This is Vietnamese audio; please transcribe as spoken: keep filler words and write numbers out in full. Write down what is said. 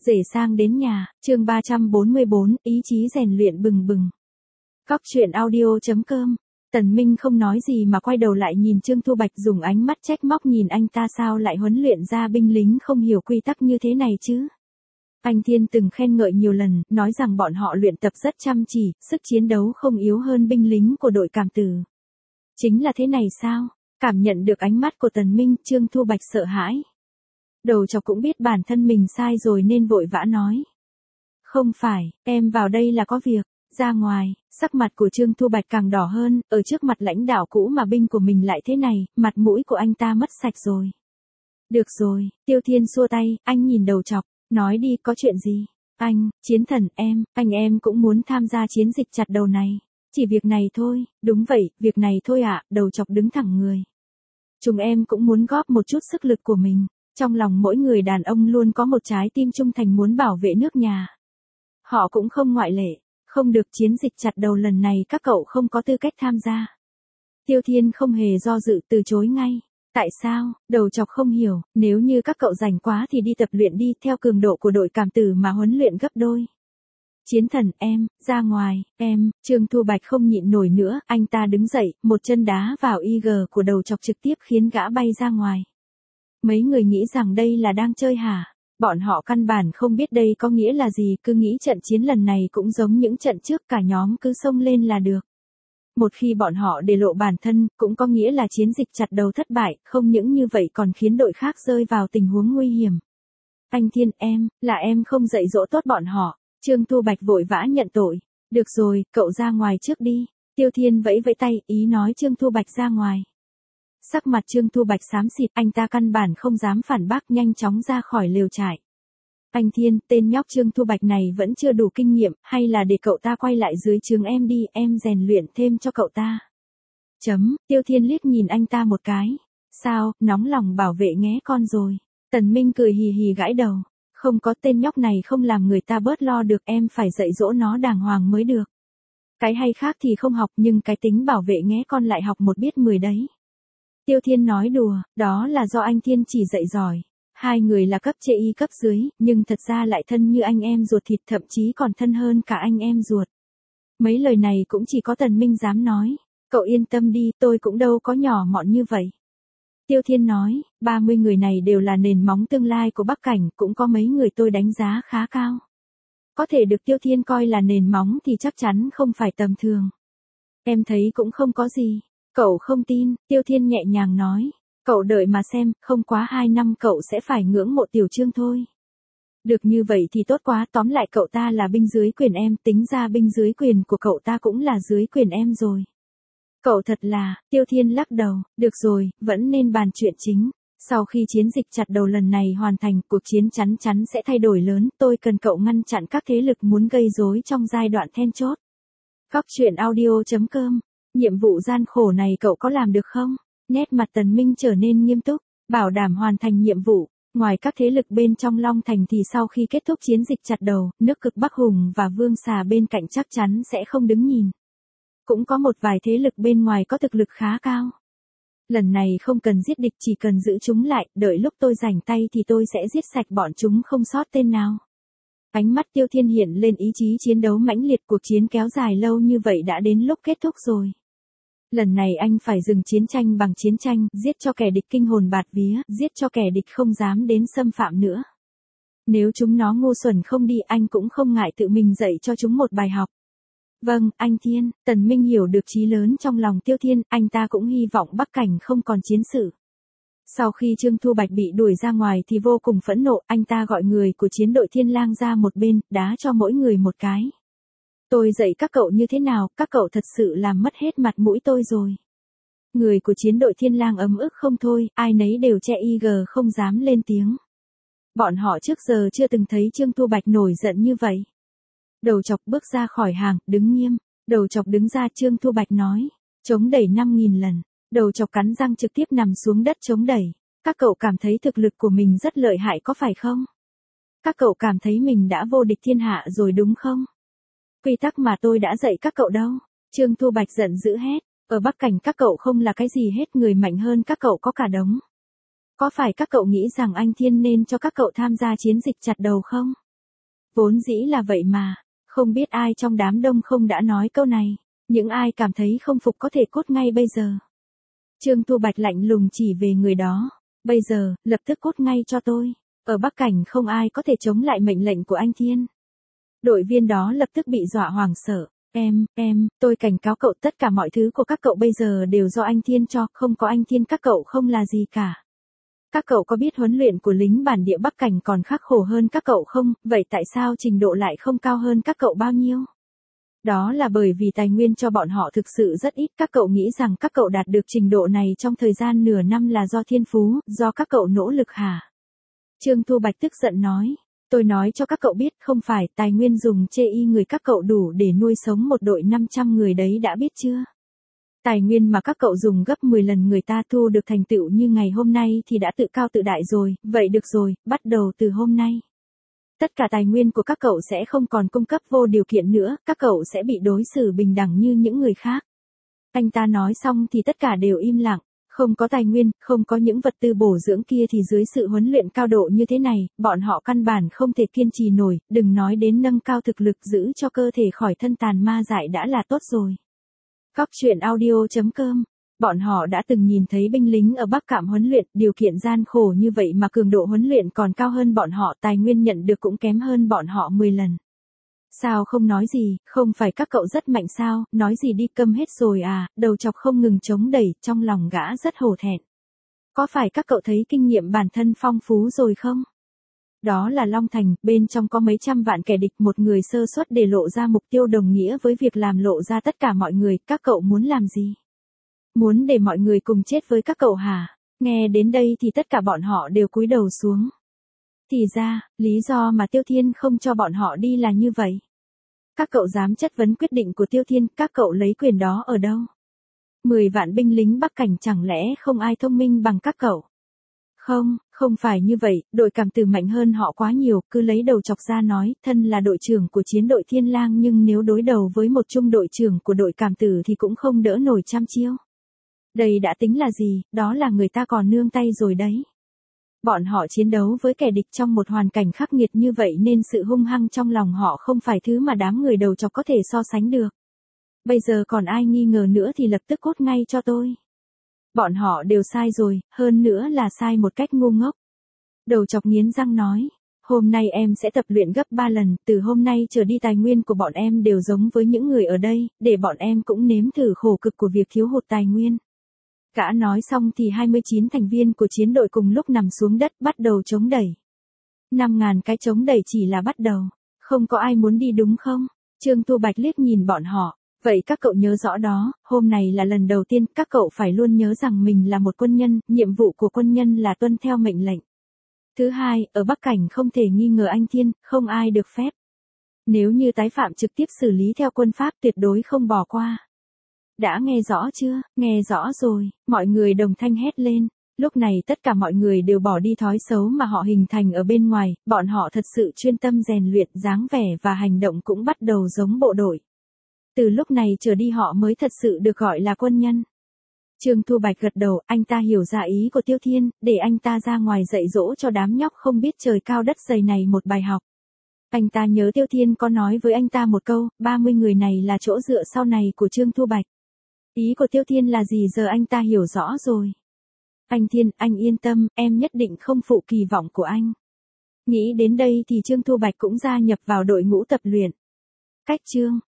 rể sang đến nhà, chương ba trăm bốn mươi bốn, ý chí rèn luyện bừng bừng. Góc truyện audio chấm com. Tần Minh không nói gì mà quay đầu lại nhìn Trương Thu Bạch dùng ánh mắt trách móc nhìn anh ta sao lại huấn luyện ra binh lính không hiểu quy tắc như thế này chứ. Anh Thiên từng khen ngợi nhiều lần, nói rằng bọn họ luyện tập rất chăm chỉ, sức chiến đấu không yếu hơn binh lính của đội Cảm Tử. Chính là thế này sao? Cảm nhận được ánh mắt của Tần Minh, Trương Thu Bạch sợ hãi. Đầu chọc cũng biết bản thân mình sai rồi nên vội vã nói. Không phải, em vào đây là có việc, ra ngoài. Sắc mặt của Trương Thu Bạch càng đỏ hơn, ở trước mặt lãnh đạo cũ mà binh của mình lại thế này, mặt mũi của anh ta mất sạch rồi. Được rồi, Tiêu Thiên xua tay, anh nhìn đầu chọc, nói đi có chuyện gì? Anh, chiến thần em, anh em cũng muốn tham gia chiến dịch chặt đầu này. Chỉ việc này thôi, đúng vậy, việc này thôi ạ, à, đầu chọc đứng thẳng người. Chúng em cũng muốn góp một chút sức lực của mình. Trong lòng mỗi người đàn ông luôn có một trái tim trung thành muốn bảo vệ nước nhà. Họ cũng không ngoại lệ. Không được, chiến dịch chặt đầu lần này các cậu không có tư cách tham gia. Tiêu Thiên không hề do dự từ chối ngay. Tại sao? Đầu chọc không hiểu, nếu như các cậu rảnh quá thì đi tập luyện đi, theo cường độ của đội Cảm Tử mà huấn luyện gấp đôi. Chiến thần em, ra ngoài, em, Trương Thu Bạch không nhịn nổi nữa, anh ta đứng dậy, một chân đá vào i giê của đầu chọc trực tiếp khiến gã bay ra ngoài. Mấy người nghĩ rằng đây là đang chơi hả? Bọn họ căn bản không biết đây có nghĩa là gì, cứ nghĩ trận chiến lần này cũng giống những trận trước, cả nhóm cứ xông lên là được. Một khi bọn họ để lộ bản thân, cũng có nghĩa là chiến dịch chặt đầu thất bại, không những như vậy còn khiến đội khác rơi vào tình huống nguy hiểm. Anh Thiên em, là em không dạy dỗ tốt bọn họ. Trương Thu Bạch vội vã nhận tội. Được rồi, cậu ra ngoài trước đi. Tiêu Thiên vẫy vẫy tay, ý nói Trương Thu Bạch ra ngoài. Sắc mặt Trương Thu Bạch xám xịt, anh ta căn bản không dám phản bác, nhanh chóng ra khỏi lều trại. Anh Thiên, tên nhóc Trương Thu Bạch này vẫn chưa đủ kinh nghiệm, hay là để cậu ta quay lại dưới trướng em đi, em rèn luyện thêm cho cậu ta. Chấm, Tiêu Thiên liếc nhìn anh ta một cái. Sao, nóng lòng bảo vệ nghé con rồi. Tần Minh cười hì hì gãi đầu. Không có, tên nhóc này không làm người ta bớt lo được, em phải dạy dỗ nó đàng hoàng mới được. Cái hay khác thì không học, nhưng cái tính bảo vệ nghé con lại học một biết mười đấy. Tiêu Thiên nói đùa, đó là do anh Thiên chỉ dạy giỏi. Hai người là cấp chê y cấp dưới, nhưng thật ra lại thân như anh em ruột thịt, thậm chí còn thân hơn cả anh em ruột. Mấy lời này cũng chỉ có Tần Minh dám nói. Cậu yên tâm đi, tôi cũng đâu có nhỏ mọn như vậy. Tiêu Thiên nói, ba mươi người này đều là nền móng tương lai của Bắc Cảnh, cũng có mấy người tôi đánh giá khá cao. Có thể được Tiêu Thiên coi là nền móng thì chắc chắn không phải tầm thường. Em thấy cũng không có gì. Cậu không tin, Tiêu Thiên nhẹ nhàng nói. Cậu đợi mà xem, không quá hai năm cậu sẽ phải ngưỡng mộ Tiểu Trương thôi. Được như vậy thì tốt quá, tóm lại cậu ta là binh dưới quyền em, tính ra binh dưới quyền của cậu ta cũng là dưới quyền em rồi. Cậu thật là, Tiêu Thiên lắc đầu, được rồi, vẫn nên bàn chuyện chính. Sau khi chiến dịch chặt đầu lần này hoàn thành, cuộc chiến chắn chắn sẽ thay đổi lớn, tôi cần cậu ngăn chặn các thế lực muốn gây rối trong giai đoạn then chốt. Góc truyện audio chấm com. Nhiệm vụ gian khổ này cậu có làm được không? Nét mặt Tần Minh trở nên nghiêm túc, bảo đảm hoàn thành nhiệm vụ. Ngoài các thế lực bên trong Long Thành thì sau khi kết thúc chiến dịch chặt đầu, nước Cực Bắc Hùng và Vương Xà bên cạnh chắc chắn sẽ không đứng nhìn. Cũng có một vài thế lực bên ngoài có thực lực khá cao. Lần này không cần giết địch, chỉ cần giữ chúng lại, đợi lúc tôi rảnh tay thì tôi sẽ giết sạch bọn chúng không sót tên nào. Ánh mắt Tiêu Thiên hiện lên ý chí chiến đấu mãnh liệt, cuộc chiến kéo dài lâu như vậy đã đến lúc kết thúc rồi. Lần này anh phải dừng chiến tranh bằng chiến tranh, giết cho kẻ địch kinh hồn bạt vía, giết cho kẻ địch không dám đến xâm phạm nữa. Nếu chúng nó ngu xuẩn không đi, anh cũng không ngại tự mình dạy cho chúng một bài học. Vâng, anh Thiên, Tần Minh hiểu được chí lớn trong lòng Tiêu Thiên, anh ta cũng hy vọng Bắc Cảnh không còn chiến sự. Sau khi Trương Thu Bạch bị đuổi ra ngoài thì vô cùng phẫn nộ, anh ta gọi người của chiến đội Thiên Lang ra một bên, đá cho mỗi người một cái. Tôi dạy các cậu như thế nào, các cậu thật sự làm mất hết mặt mũi tôi rồi. Người của chiến đội Thiên Lang ấm ức không thôi, ai nấy đều che i giê không dám lên tiếng. Bọn họ trước giờ chưa từng thấy Trương Thu Bạch nổi giận như vậy. Đầu chọc bước ra khỏi hàng, đứng nghiêm. Đầu chọc đứng ra, Trương Thu Bạch nói. Chống đẩy năm nghìn lần. Đầu chọc cắn răng trực tiếp nằm xuống đất chống đẩy. Các cậu cảm thấy thực lực của mình rất lợi hại có phải không? Các cậu cảm thấy mình đã vô địch thiên hạ rồi đúng không? Quy tắc mà tôi đã dạy các cậu đâu. Trương Thu Bạch giận dữ hét. Ở Bắc Cảnh các cậu không là cái gì hết, người mạnh hơn các cậu có cả đống. Có phải các cậu nghĩ rằng anh Thiên nên cho các cậu tham gia chiến dịch chặt đầu không? Vốn dĩ là vậy mà, không biết ai trong đám đông không đã nói câu này, những ai cảm thấy không phục có thể cút ngay bây giờ. Trương Thu Bạch lạnh lùng chỉ về người đó, bây giờ, lập tức cút ngay cho tôi, ở Bắc Cảnh không ai có thể chống lại mệnh lệnh của anh Thiên. Đội viên đó lập tức bị dọa hoảng sợ, em, em, tôi cảnh cáo cậu tất cả mọi thứ của các cậu bây giờ đều do anh Thiên cho, không có anh Thiên các cậu không là gì cả. Các cậu có biết huấn luyện của lính bản địa Bắc Cảnh còn khắc khổ hơn các cậu không, vậy tại sao trình độ lại không cao hơn các cậu bao nhiêu? Đó là bởi vì tài nguyên cho bọn họ thực sự rất ít, các cậu nghĩ rằng các cậu đạt được trình độ này trong thời gian nửa năm là do thiên phú, do các cậu nỗ lực hả? Trương Thu Bạch tức giận nói, tôi nói cho các cậu biết không phải tài nguyên dùng chê y người các cậu đủ để nuôi sống một đội năm trăm người đấy đã biết chưa? Tài nguyên mà các cậu dùng gấp mười lần người ta thu được thành tựu như ngày hôm nay thì đã tự cao tự đại rồi, vậy được rồi, bắt đầu từ hôm nay. Tất cả tài nguyên của các cậu sẽ không còn cung cấp vô điều kiện nữa, các cậu sẽ bị đối xử bình đẳng như những người khác. Anh ta nói xong thì tất cả đều im lặng, không có tài nguyên, không có những vật tư bổ dưỡng kia thì dưới sự huấn luyện cao độ như thế này, bọn họ căn bản không thể kiên trì nổi, đừng nói đến nâng cao thực lực giữ cho cơ thể khỏi thân tàn ma dại đã là tốt rồi. Cóc truyện audio chấm com. Bọn họ đã từng nhìn thấy binh lính ở Bắc Cạm huấn luyện, điều kiện gian khổ như vậy mà cường độ huấn luyện còn cao hơn bọn họ, tài nguyên nhận được cũng kém hơn bọn họ mười lần. Sao không nói gì, không phải các cậu rất mạnh sao, nói gì đi, câm hết rồi à, đầu chọc không ngừng chống đẩy, trong lòng gã rất hổ thẹn. Có phải các cậu thấy kinh nghiệm bản thân phong phú rồi không? Đó là Long Thành, bên trong có mấy trăm vạn kẻ địch, một người sơ suất để lộ ra mục tiêu đồng nghĩa với việc làm lộ ra tất cả mọi người, các cậu muốn làm gì? Muốn để mọi người cùng chết với các cậu hả? Nghe đến đây thì tất cả bọn họ đều cúi đầu xuống. Thì ra, lý do mà Tiêu Thiên không cho bọn họ đi là như vậy. Các cậu dám chất vấn quyết định của Tiêu Thiên, các cậu lấy quyền đó ở đâu? Mười vạn binh lính Bắc Cảnh chẳng lẽ không ai thông minh bằng các cậu? Không, không phải như vậy, đội cảm tử mạnh hơn họ quá nhiều, cứ lấy đầu chọc ra nói, thân là đội trưởng của chiến đội Thiên Lang nhưng nếu đối đầu với một trung đội trưởng của đội cảm tử thì cũng không đỡ nổi trăm chiêu. Đây đã tính là gì, đó là người ta còn nương tay rồi đấy. Bọn họ chiến đấu với kẻ địch trong một hoàn cảnh khắc nghiệt như vậy nên sự hung hăng trong lòng họ không phải thứ mà đám người đầu chọc có thể so sánh được. Bây giờ còn ai nghi ngờ nữa thì lập tức cốt ngay cho tôi. Bọn họ đều sai rồi, hơn nữa là sai một cách ngu ngốc. Đầu chọc nghiến răng nói, hôm nay em sẽ tập luyện gấp ba lần, từ hôm nay trở đi tài nguyên của bọn em đều giống với những người ở đây, để bọn em cũng nếm thử khổ cực của việc thiếu hụt tài nguyên. Gã nói xong thì hai mươi chín thành viên của chiến đội cùng lúc nằm xuống đất bắt đầu chống đẩy. năm ngàn cái chống đẩy chỉ là bắt đầu, không có ai muốn đi đúng không? Trương Thu Bạch liếc nhìn bọn họ, vậy các cậu nhớ rõ đó, hôm này là lần đầu tiên các cậu phải luôn nhớ rằng mình là một quân nhân, nhiệm vụ của quân nhân là tuân theo mệnh lệnh. Thứ hai, ở Bắc Cảnh không thể nghi ngờ anh Thiên, không ai được phép. Nếu như tái phạm trực tiếp xử lý theo quân pháp tuyệt đối không bỏ qua. Đã nghe rõ chưa? Nghe rõ rồi, mọi người đồng thanh hét lên. Lúc này tất cả mọi người đều bỏ đi thói xấu mà họ hình thành ở bên ngoài, bọn họ thật sự chuyên tâm rèn luyện, dáng vẻ và hành động cũng bắt đầu giống bộ đội. Từ lúc này trở đi họ mới thật sự được gọi là quân nhân. Trương Thu Bạch gật đầu, anh ta hiểu ra ý của Tiêu Thiên, để anh ta ra ngoài dạy dỗ cho đám nhóc không biết trời cao đất dày này một bài học. Anh ta nhớ Tiêu Thiên có nói với anh ta một câu, ba mươi người này là chỗ dựa sau này của Trương Thu Bạch. Ý của Tiêu Thiên là gì giờ anh ta hiểu rõ rồi. Anh Thiên, anh yên tâm, em nhất định không phụ kỳ vọng của anh. Nghĩ đến đây thì Trương Thu Bạch cũng gia nhập vào đội ngũ tập luyện. Cách chương